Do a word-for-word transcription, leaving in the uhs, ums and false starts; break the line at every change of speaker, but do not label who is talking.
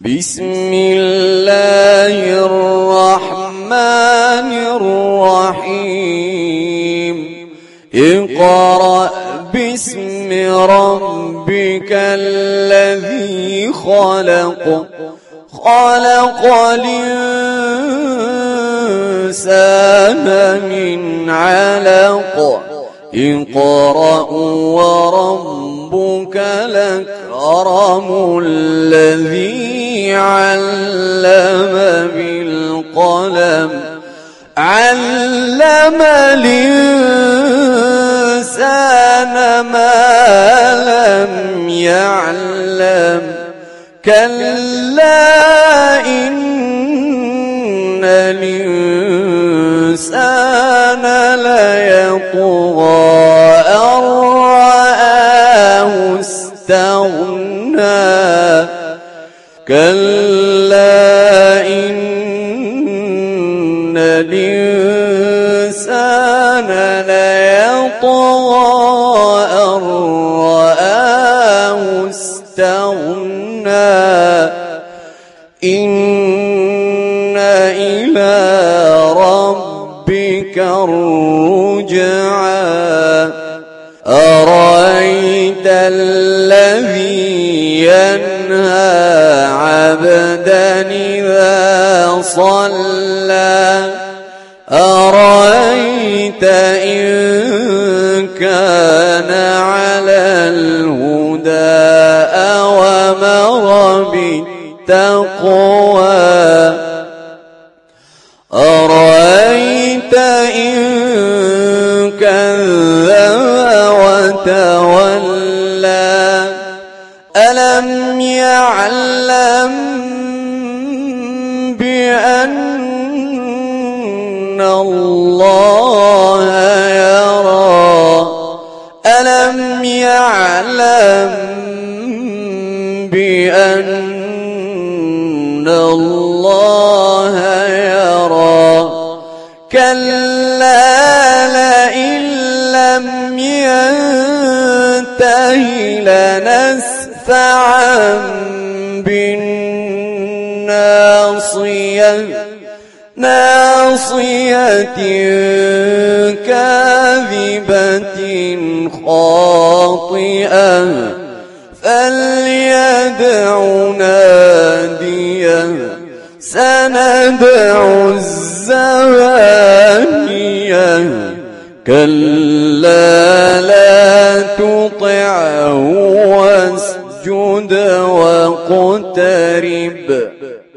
بسم الله الرحمن الرحيم اقرأ باسم ربك الذي خلق خلق الإنسان من علق اقرأ وربك الأكرم الذي علم بالقلم علم الإنسان ما لم يعلم كلا إن الإنسان ليطغى أن رآه استغنى كلا إن الإنسان ليطغى أن رآه استغنى إن إلى ربك الرجعى أرأيت الذي ينهى عبدا إذا صلى أرأيت إن كان على الهدى أوامر بالتقوى أرأيت إن كذب وتولى ألم يعلم بأن الله يرى ألم يعلم بأن الله يرى كلا لئن لم ينته لنسفعا بالناصية ناصية كاذبة خاطئة فليدع ناديه سندع الزبانية كلا لا تطعه واسجد واقترب